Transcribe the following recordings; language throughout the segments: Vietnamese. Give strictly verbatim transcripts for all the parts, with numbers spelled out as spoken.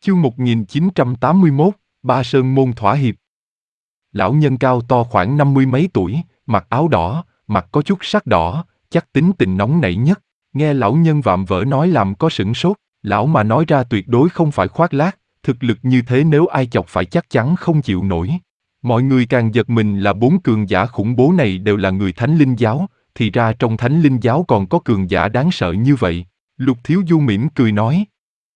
Chương một nghìn chín trăm tám mươi mốt, Ba Sơn Môn thỏa hiệp. Lão nhân cao to khoảng năm mươi mấy tuổi, mặc áo đỏ, mặt có chút sắc đỏ, chắc tính tình nóng nảy nhất. Nghe lão nhân vạm vỡ nói làm có sửng sốt, lão mà nói ra tuyệt đối không phải khoác lác, thực lực như thế nếu ai chọc phải chắc chắn không chịu nổi. Mọi người càng giật mình là bốn cường giả khủng bố này đều là người Thánh Linh Giáo, thì ra trong Thánh Linh Giáo còn có cường giả đáng sợ như vậy. Lục Thiếu Du mỉm cười nói.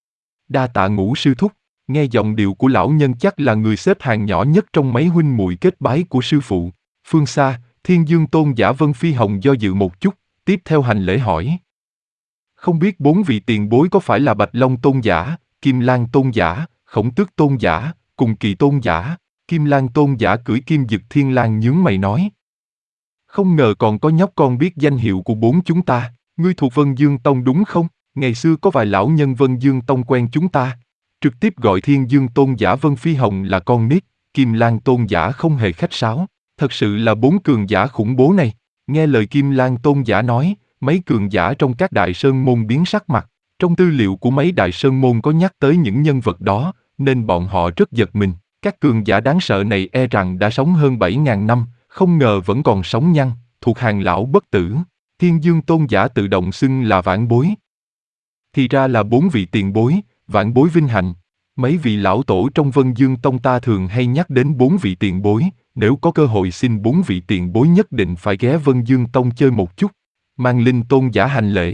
Đa tạ Ngũ sư thúc. Nghe giọng điệu của lão nhân chắc là người xếp hàng nhỏ nhất trong mấy huynh muội kết bái của sư phụ. Phương xa, Thiên Dương Tôn giả Vân Phi Hồng do dự một chút, tiếp theo hành lễ hỏi. Không biết bốn vị tiền bối có phải là Bạch Long Tôn giả, Kim Lan Tôn giả, Khổng Tước Tôn giả, Cùng Kỳ Tôn giả? Kim Lan Tôn giả cưỡi Kim Dực Thiên Lang nhướng mày nói. Không ngờ còn có nhóc con biết danh hiệu của bốn chúng ta. Ngươi thuộc Vân Dương Tông đúng không? Ngày xưa có vài lão nhân Vân Dương Tông quen chúng ta. Trực tiếp gọi Thiên Dương Tôn giả Vân Phi Hồng là con nít, Kim Lan Tôn giả không hề khách sáo. Thật sự là bốn cường giả khủng bố này. Nghe lời Kim Lan Tôn giả nói, mấy cường giả trong các đại sơn môn biến sắc mặt. Trong tư liệu của mấy đại sơn môn có nhắc tới những nhân vật đó, nên bọn họ rất giật mình. Các cường giả đáng sợ này e rằng đã sống hơn bảy nghìn năm, không ngờ vẫn còn sống nhăn, thuộc hàng lão bất tử. Thiên Dương Tôn giả tự động xưng là vãn bối. Thì ra là bốn vị tiền bối, vãn bối vinh hạnh. Mấy vị lão tổ trong Vân Dương Tông ta thường hay nhắc đến bốn vị tiền bối, nếu có cơ hội xin bốn vị tiền bối nhất định phải ghé Vân Dương Tông chơi một chút. Mang Linh Tôn giả hành lễ.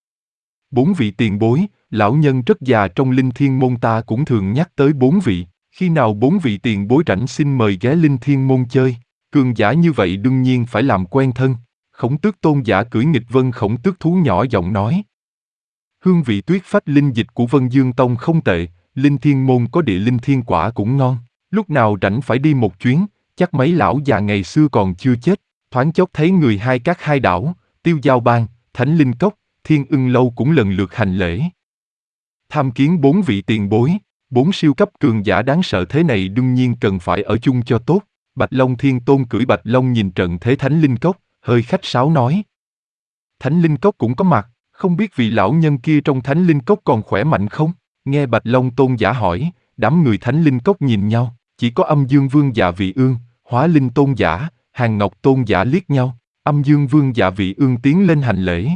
Bốn vị tiền bối, lão nhân rất già trong Linh Thiên Môn ta cũng thường nhắc tới bốn vị. Khi nào bốn vị tiền bối rảnh xin mời ghé Linh Thiên Môn chơi. Cường giả như vậy đương nhiên phải làm quen thân. Khổng Tước Tôn giả cưỡi nghịch vân khổng tước thú nhỏ giọng nói. Hương vị tuyết phách linh dịch của Vân Dương Tông không tệ, Linh Thiên Môn có địa linh thiên quả cũng ngon. Lúc nào rảnh phải đi một chuyến, chắc mấy lão già ngày xưa còn chưa chết. Thoáng chốc thấy người hai các hai đảo, Tiêu Giao Bang, Thánh Linh Cốc, Thiên Ưng Lâu cũng lần lượt hành lễ. Tham kiến bốn vị tiền bối. Bốn siêu cấp cường giả đáng sợ thế này đương nhiên cần phải ở chung cho tốt. Bạch Long Thiên Tôn cưỡi Bạch Long nhìn trận thế Thánh Linh Cốc, hơi khách sáo nói. Thánh Linh Cốc cũng có mặt, không biết vị lão nhân kia trong Thánh Linh Cốc còn khỏe mạnh không? Nghe Bạch Long Tôn giả hỏi, đám người Thánh Linh Cốc nhìn nhau, chỉ có Âm Dương Vương Dạ Vị Ương, Hóa Linh Tôn giả, Hàn Ngọc Tôn giả liếc nhau. Âm Dương Vương Dạ Vị Ương tiến lên hành lễ.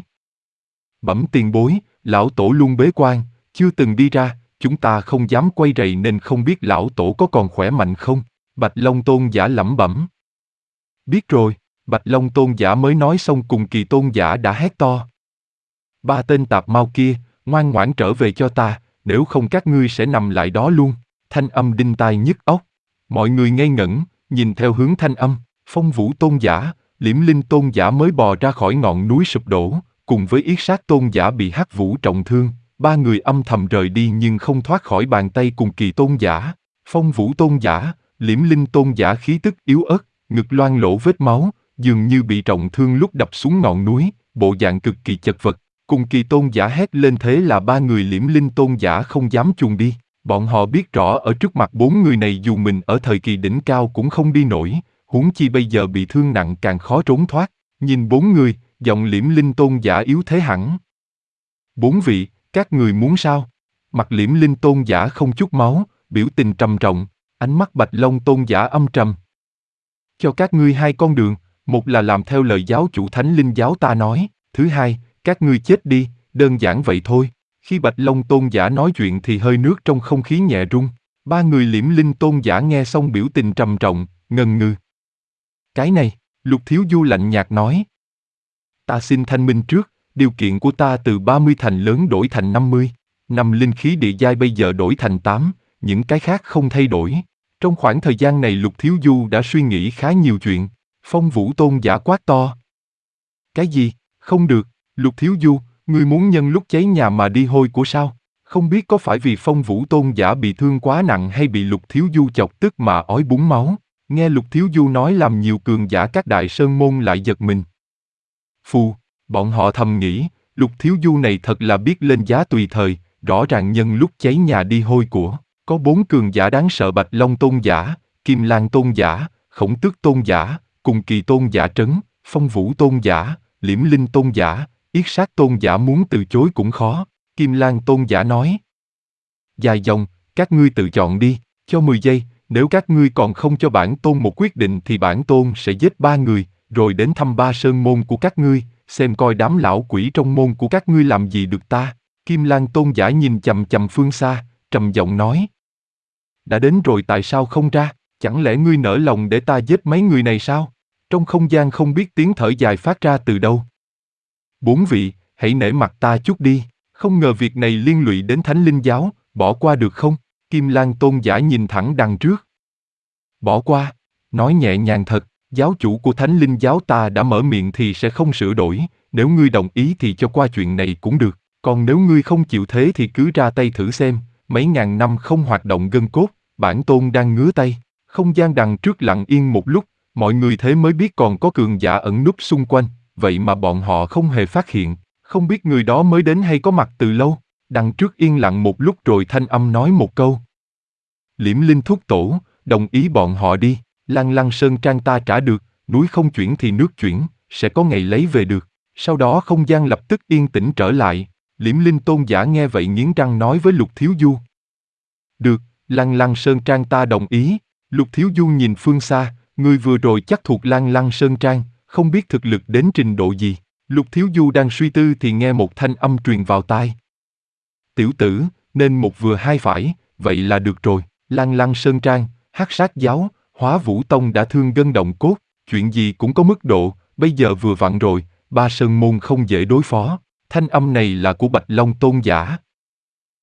Bẩm tiền bối, lão tổ luôn bế quan, chưa từng đi ra. Chúng ta không dám quay rầy nên không biết lão tổ có còn khỏe mạnh không? Bạch Long Tôn giả lẩm bẩm. Biết rồi, Bạch Long Tôn giả mới nói xong Cùng Kỳ Tôn giả đã hét to. Ba tên tạp mau kia, ngoan ngoãn trở về cho ta, nếu không các ngươi sẽ nằm lại đó luôn. Thanh âm đinh tai nhức óc. Mọi người ngây ngẩn, nhìn theo hướng thanh âm, Phong Vũ Tôn giả, Liễm Linh Tôn giả mới bò ra khỏi ngọn núi sụp đổ, cùng với Yết Sát Tôn giả bị Hắc Vũ trọng thương. Ba người âm thầm rời đi nhưng không thoát khỏi bàn tay Cùng Kỳ Tôn giả. Phong Vũ Tôn giả, Liễm Linh Tôn giả khí tức yếu ớt, ngực loang lỗ vết máu, dường như bị trọng thương lúc đập xuống ngọn núi, bộ dạng cực kỳ chật vật. Cùng Kỳ Tôn giả hét lên thế là ba người Liễm Linh Tôn giả không dám chuồn đi. Bọn họ biết rõ ở trước mặt bốn người này dù mình ở thời kỳ đỉnh cao cũng không đi nổi, huống chi bây giờ bị thương nặng càng khó trốn thoát. Nhìn bốn người, giọng Liễm Linh Tôn giả yếu thế hẳn. Bốn vị, các người muốn sao? Mặt Liễm Linh Tôn giả không chút máu, biểu tình trầm trọng, ánh mắt Bạch Long Tôn giả âm trầm. Cho các ngươi hai con đường, một là làm theo lời giáo chủ Thánh Linh Giáo ta nói, thứ hai, các ngươi chết đi, đơn giản vậy thôi. Khi Bạch Long Tôn giả nói chuyện thì hơi nước trong không khí nhẹ rung. Ba người Liễm Linh Tôn giả nghe xong biểu tình trầm trọng, ngần ngừ. Cái này, Lục Thiếu Du lạnh nhạt nói. Ta xin thanh minh trước. Điều kiện của ta từ ba mươi thành lớn đổi thành năm mươi, năm linh khí địa giai bây giờ đổi thành tám, những cái khác không thay đổi. Trong khoảng thời gian này Lục Thiếu Du đã suy nghĩ khá nhiều chuyện. Phong Vũ Tôn giả quát to. Cái gì? Không được, Lục Thiếu Du, ngươi muốn nhân lúc cháy nhà mà đi hôi của sao? Không biết có phải vì Phong Vũ Tôn giả bị thương quá nặng hay bị Lục Thiếu Du chọc tức mà ói búng máu. Nghe Lục Thiếu Du nói làm nhiều cường giả các đại sơn môn lại giật mình. Phù. Bọn họ thầm nghĩ, Lục Thiếu Du này thật là biết lên giá tùy thời, rõ ràng nhân lúc cháy nhà đi hôi của. Có bốn cường giả đáng sợ Bạch Long Tôn giả, Kim Lan Tôn giả, Khổng Tước Tôn giả, Cùng Kỳ Tôn giả trấn, Phong Vũ Tôn giả, Liễm Linh Tôn giả, Yết Sát Tôn giả muốn từ chối cũng khó. Kim Lan Tôn giả nói. Dài dòng, các ngươi tự chọn đi, cho mười giây, nếu các ngươi còn không cho bản tôn một quyết định thì bản tôn sẽ giết ba người, rồi đến thăm ba sơn môn của các ngươi, xem coi đám lão quỷ trong môn của các ngươi làm gì được ta. Kim Lang tôn giả nhìn chằm chằm phương xa, trầm giọng nói. Đã đến rồi tại sao không ra, chẳng lẽ ngươi nỡ lòng để ta giết mấy người này sao? Trong không gian không biết tiếng thở dài phát ra từ đâu. Bốn vị, hãy nể mặt ta chút đi, không ngờ việc này liên lụy đến Thánh Linh giáo, bỏ qua được không? Kim Lang tôn giả nhìn thẳng đằng trước. Bỏ qua, nói nhẹ nhàng thật, giáo chủ của Thánh Linh giáo ta đã mở miệng thì sẽ không sửa đổi, nếu ngươi đồng ý thì cho qua chuyện này cũng được, còn nếu ngươi không chịu thế thì cứ ra tay thử xem, mấy ngàn năm không hoạt động gân cốt, bản tôn đang ngứa tay. Không gian đằng trước lặng yên một lúc, mọi người thế mới biết còn có cường giả ẩn núp xung quanh, vậy mà bọn họ không hề phát hiện, không biết người đó mới đến hay có mặt từ lâu. Đằng trước yên lặng một lúc rồi thanh âm nói một câu. Liễm Linh thúc tổ, đồng ý bọn họ đi, Lăng Lăng Sơn Trang ta trả được, núi không chuyển thì nước chuyển, sẽ có ngày lấy về được. Sau đó không gian lập tức yên tĩnh trở lại, Liễm Linh tôn giả nghe vậy nghiến răng nói với Lục Thiếu Du. Được, Lăng Lăng Sơn Trang ta đồng ý. Lục Thiếu Du nhìn phương xa, người vừa rồi chắc thuộc Lăng Lăng Sơn Trang, không biết thực lực đến trình độ gì. Lục Thiếu Du đang suy tư thì nghe một thanh âm truyền vào tai. Tiểu tử, nên một vừa hai phải, vậy là được rồi. Lăng Lăng Sơn Trang, Hắc Sát giáo, Hóa Vũ Tông đã thương gân động cốt, chuyện gì cũng có mức độ, bây giờ vừa vặn rồi, ba sơn môn không dễ đối phó. Thanh âm này là của Bạch Long tôn giả.